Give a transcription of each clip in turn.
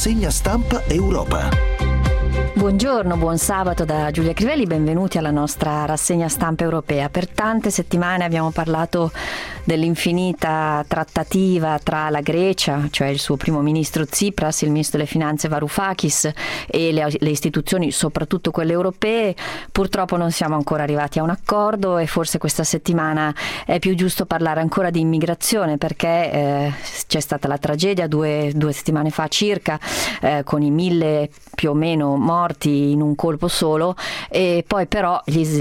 Rassegna stampa Europa. Buongiorno, buon sabato da Giulia Crivelli, benvenuti alla nostra rassegna stampa europea. Per tante settimane abbiamo parlato dell'infinita trattativa tra la Grecia, cioè il suo primo ministro Tsipras, il ministro delle finanze Varoufakis e le istituzioni, soprattutto quelle europee. Purtroppo non siamo ancora arrivati a un accordo e forse questa settimana è più giusto parlare ancora di immigrazione, perché c'è stata la tragedia due settimane fa circa, con i 1.000 più o meno morti in un colpo solo, e poi però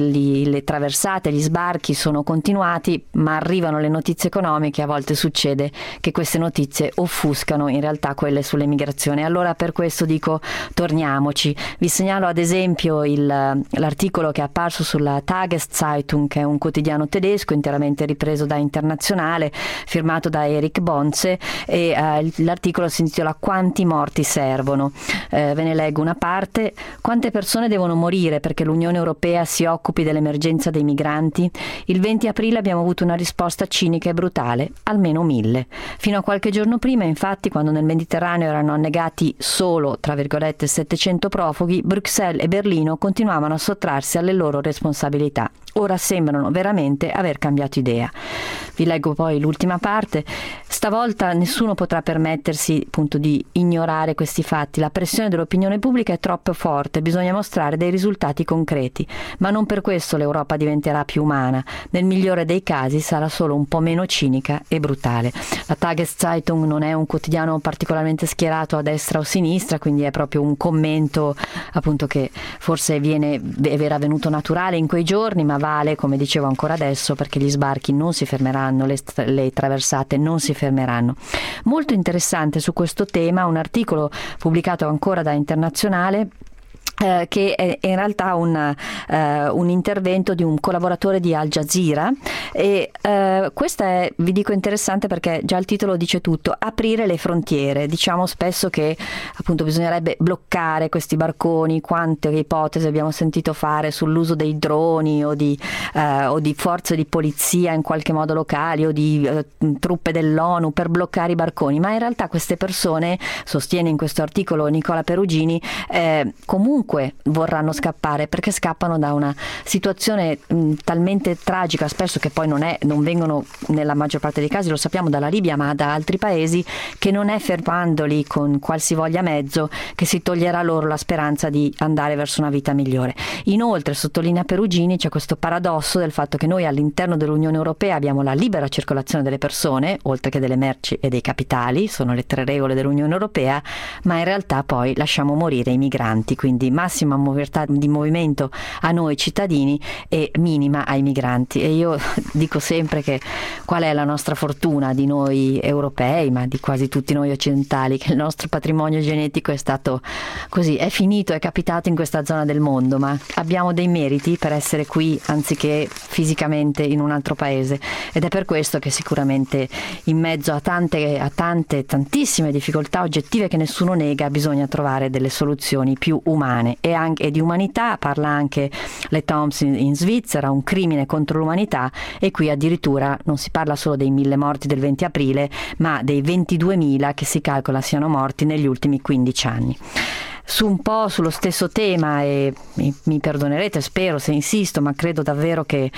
le traversate, gli sbarchi sono continuati, ma arrivano le notizie economiche. A volte succede che queste notizie offuscano in realtà quelle sull'emigrazione. Allora per questo dico, torniamoci. Vi segnalo ad esempio l'articolo che è apparso sulla Tageszeitung, che è un quotidiano tedesco interamente ripreso da Internazionale, firmato da Eric Bonze, e l'articolo si intitola "Quanti morti servono?". Ve ne leggo una parte. Quante persone devono morire perché l'Unione Europea si occupi dell'emergenza dei migranti? Il 20 aprile abbiamo avuto una risposta cinica e brutale: almeno 1.000. Fino a qualche giorno prima, infatti, quando nel Mediterraneo erano annegati solo, tra virgolette, 700 profughi, Bruxelles e Berlino continuavano a sottrarsi alle loro responsabilità. Ora sembrano veramente aver cambiato idea. Vi leggo poi l'ultima parte. Stavolta nessuno potrà permettersi appunto di ignorare questi fatti. La pressione dell'opinione pubblica è troppo forte, bisogna mostrare dei risultati concreti, ma non per questo l'Europa diventerà più umana. Nel migliore dei casi sarà solo un po' meno cinica e brutale. La Tageszeitung non è un quotidiano particolarmente schierato a destra o a sinistra, quindi è proprio un commento appunto che forse era venuto naturale in quei giorni, ma vale, come dicevo, ancora adesso, perché gli sbarchi non si fermeranno, le traversate non si fermeranno. Molto interessante su questo tema un articolo pubblicato ancora da Internazionale, che è in realtà un intervento di un collaboratore di Al Jazeera, e questa è, vi dico, interessante perché già il titolo dice tutto: aprire le frontiere. Diciamo spesso che appunto bisognerebbe bloccare questi barconi. Quante ipotesi abbiamo sentito fare sull'uso dei droni o di forze di polizia in qualche modo locali o di truppe dell'ONU per bloccare i barconi, ma in realtà queste persone, sostiene in questo articolo Nicola Perugini, comunque vorranno scappare, perché scappano da una situazione talmente tragica, spesso, che poi non vengono, nella maggior parte dei casi, lo sappiamo, dalla Libia ma da altri paesi, che non è fermandoli con qualsivoglia mezzo che si toglierà loro la speranza di andare verso una vita migliore. Inoltre, sottolinea Perugini, c'è questo paradosso del fatto che noi all'interno dell'Unione Europea abbiamo la libera circolazione delle persone, oltre che delle merci e dei capitali, sono le 3 regole dell'Unione Europea, ma in realtà poi lasciamo morire i migranti, quindi massima libertà di movimento a noi cittadini e minima ai migranti. E io dico sempre che qual è la nostra fortuna di noi europei, ma di quasi tutti noi occidentali, che il nostro patrimonio genetico è stato così, è finito, è capitato in questa zona del mondo, ma abbiamo dei meriti per essere qui anziché fisicamente in un altro paese, ed è per questo che sicuramente in mezzo a tantissime difficoltà oggettive che nessuno nega, bisogna trovare delle soluzioni più umane. E di umanità parla anche Le Temps in Svizzera, un crimine contro l'umanità, e qui addirittura non si parla solo dei 1.000 morti del 20 aprile, ma dei 22.000 che si calcola siano morti negli ultimi 15 anni. Un po' sullo stesso tema, e mi perdonerete, spero se insisto, ma credo davvero che,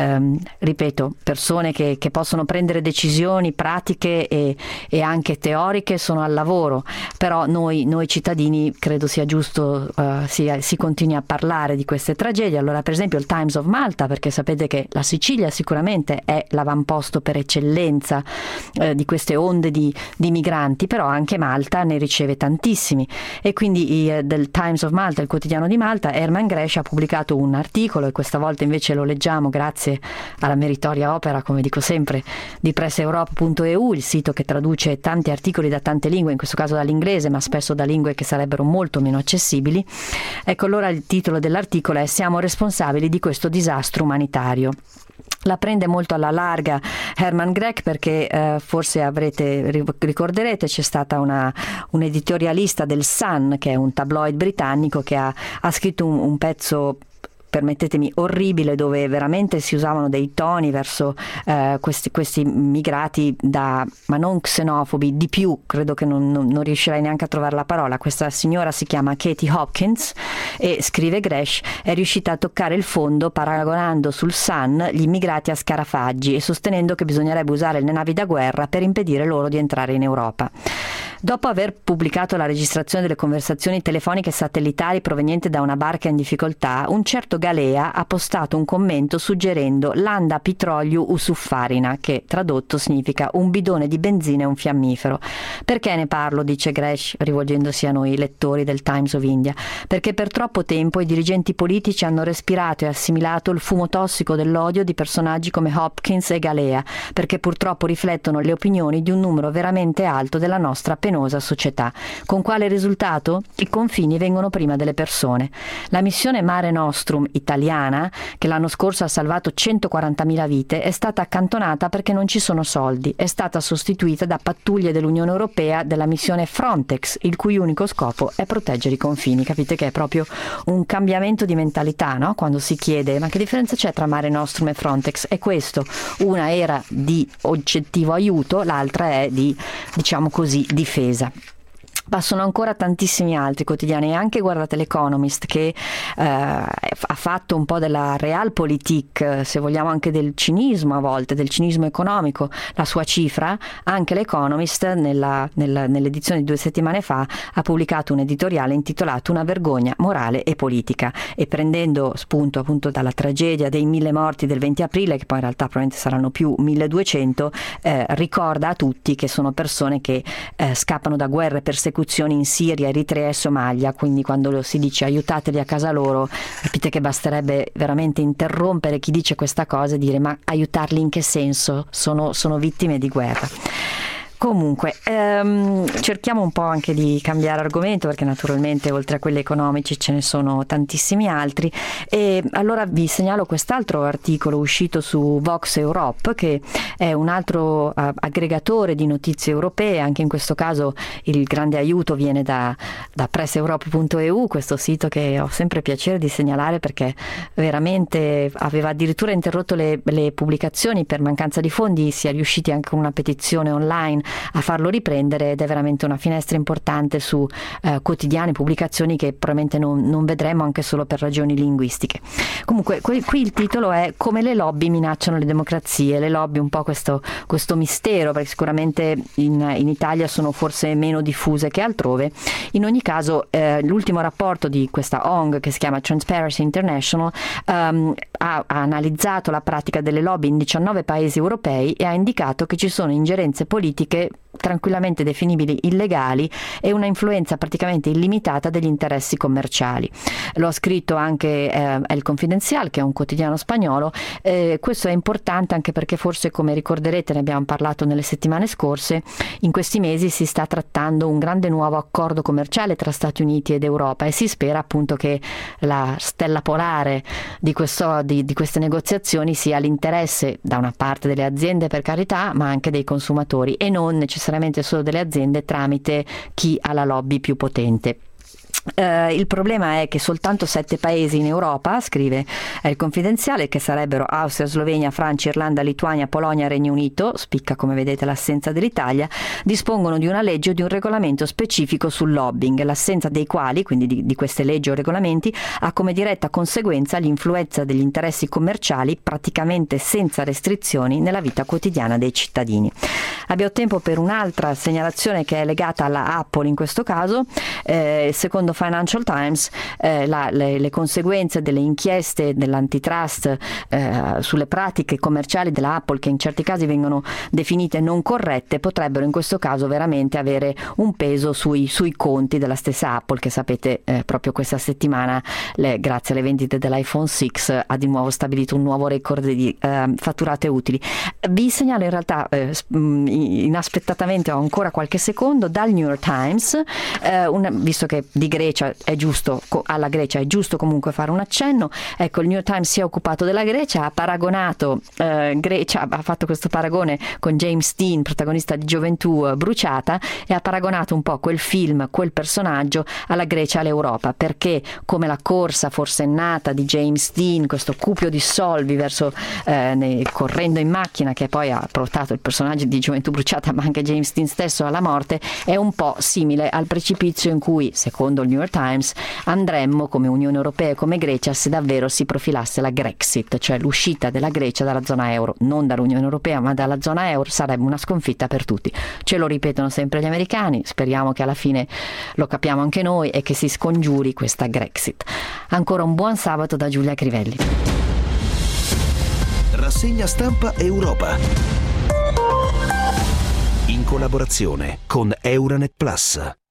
ripeto, persone che possono prendere decisioni pratiche e anche teoriche sono al lavoro, però noi cittadini credo sia giusto si continui a parlare di queste tragedie. Allora, per esempio, il Times of Malta, perché sapete che la Sicilia sicuramente è l'avamposto per eccellenza di queste onde di migranti, però anche Malta ne riceve tantissimi, e quindi del Times of Malta, il quotidiano di Malta, Herman Gresh ha pubblicato un articolo, e questa volta invece lo leggiamo grazie alla meritoria opera, come dico sempre, di presseuropa.eu, il sito che traduce tanti articoli da tante lingue, in questo caso dall'inglese, ma spesso da lingue che sarebbero molto meno accessibili. Ecco, allora il titolo dell'articolo è: siamo responsabili di questo disastro umanitario. La prende molto alla larga Herman Grech, perché forse ricorderete, c'è stata un editorialista del Sun, che è un tabloid britannico, che ha scritto un pezzo permettetemi, orribile, dove veramente si usavano dei toni verso questi migrati ma non xenofobi, di più, credo che non riuscirei neanche a trovare la parola. Questa signora si chiama Katie Hopkins e, scrive Gresh, è riuscita a toccare il fondo paragonando sul Sun gli immigrati a scarafaggi e sostenendo che bisognerebbe usare le navi da guerra per impedire loro di entrare in Europa. Dopo aver pubblicato la registrazione delle conversazioni telefoniche satellitari provenienti da una barca in difficoltà, un certo Galea ha postato un commento suggerendo l'anda pitroliu usuffarina, che tradotto significa un bidone di benzina e un fiammifero. Perché ne parlo, dice Gresh, rivolgendosi a noi lettori del Times of India? Perché per troppo tempo i dirigenti politici hanno respirato e assimilato il fumo tossico dell'odio di personaggi come Hopkins e Galea, perché purtroppo riflettono le opinioni di un numero veramente alto della nostra penosa società. Con quale risultato? I confini vengono prima delle persone. La missione Mare Nostrum italiana, che l'anno scorso ha salvato 140.000 vite, è stata accantonata perché non ci sono soldi. È stata sostituita da pattuglie dell'Unione Europea della missione Frontex, il cui unico scopo è proteggere i confini. Capite che è proprio un cambiamento di mentalità, no? Quando si chiede ma che differenza c'è tra Mare Nostrum e Frontex? È questo: una era di oggettivo aiuto, l'altra è di, diciamo così, difesa. Ma sono ancora tantissimi altri quotidiani, e anche guardate l'Economist, che ha fatto un po' della realpolitik, se vogliamo anche del cinismo a volte, del cinismo economico, la sua cifra. Anche l'Economist nell'edizione di 2 settimane fa ha pubblicato un editoriale intitolato Una vergogna morale e politica, e prendendo spunto appunto dalla tragedia dei 1000 morti del 20 aprile, che poi in realtà probabilmente saranno più 1200, ricorda a tutti che sono persone che scappano da guerre e persecuzioni in Siria, Eritrea e Somalia. Quindi quando si dice aiutateli a casa loro, capite che basterebbe veramente interrompere chi dice questa cosa e dire ma aiutarli in che senso? Sono vittime di guerra. Comunque, cerchiamo un po' anche di cambiare argomento, perché naturalmente oltre a quelli economici ce ne sono tantissimi altri, e allora vi segnalo quest'altro articolo uscito su Vox Europe, che è un altro aggregatore di notizie europee. Anche in questo caso il grande aiuto viene da presseurope.eu, questo sito che ho sempre piacere di segnalare perché veramente aveva addirittura interrotto le pubblicazioni per mancanza di fondi. Si è riusciti anche con una petizione online a farlo riprendere, ed è veramente una finestra importante su quotidiani, pubblicazioni che probabilmente non vedremo anche solo per ragioni linguistiche. Comunque qui il titolo è Come le lobby minacciano le democrazie. Le lobby, un po' questo mistero, perché sicuramente in Italia sono forse meno diffuse che altrove. In ogni caso l'ultimo rapporto di questa ONG, che si chiama Transparency International, ha analizzato la pratica delle lobby in 19 paesi europei e ha indicato che ci sono ingerenze politiche tranquillamente definibili illegali e una influenza praticamente illimitata degli interessi commerciali. Lo ha scritto anche El Confidencial, che è un quotidiano spagnolo. Questo è importante anche perché forse, come ricorderete, ne abbiamo parlato nelle settimane scorse, in questi mesi si sta trattando un grande nuovo accordo commerciale tra Stati Uniti ed Europa, e si spera appunto che la stella polare di queste negoziazioni sia l'interesse da una parte delle aziende, per carità, ma anche dei consumatori, e non necessariamente solo delle aziende tramite chi ha la lobby più potente. Il problema è che soltanto 7 paesi in Europa, scrive il Confidenziale, che sarebbero Austria, Slovenia, Francia, Irlanda, Lituania, Polonia, Regno Unito, spicca come vedete l'assenza dell'Italia, dispongono di una legge o di un regolamento specifico sul lobbying, l'assenza dei quali, quindi di queste leggi o regolamenti, ha come diretta conseguenza l'influenza degli interessi commerciali praticamente senza restrizioni nella vita quotidiana dei cittadini. Abbiamo tempo per un'altra segnalazione che è legata alla Apple in questo caso. Secondo Financial Times le conseguenze delle inchieste dell'antitrust sulle pratiche commerciali della Apple, che in certi casi vengono definite non corrette, potrebbero in questo caso veramente avere un peso sui conti della stessa Apple, che sapete proprio questa settimana, grazie alle vendite dell'iPhone 6, ha di nuovo stabilito un nuovo record di fatturate utili. Vi segnalo in realtà inaspettatamente, ho ancora qualche secondo, dal New York Times, visto che di alla Grecia è giusto comunque fare un accenno. Ecco, il New York Times si è occupato della Grecia, ha paragonato ha fatto questo paragone con James Dean, protagonista di Gioventù bruciata, e ha paragonato un po' quel film, quel personaggio alla Grecia, all'Europa, perché come la corsa forsennata di James Dean, questo cupio di solvi verso correndo in macchina, che poi ha portato il personaggio di Gioventù bruciata ma anche James Dean stesso alla morte, è un po' simile al precipizio in cui, secondo il New York Times, andremmo come Unione Europea e come Grecia se davvero si profilasse la Grexit, cioè l'uscita della Grecia dalla zona euro, non dall'Unione Europea ma dalla zona euro. Sarebbe una sconfitta per tutti. Ce lo ripetono sempre gli americani, speriamo che alla fine lo capiamo anche noi e che si scongiuri questa Grexit. Ancora un buon sabato da Giulia Crivelli. Rassegna stampa Europa, in collaborazione con Euranet Plus.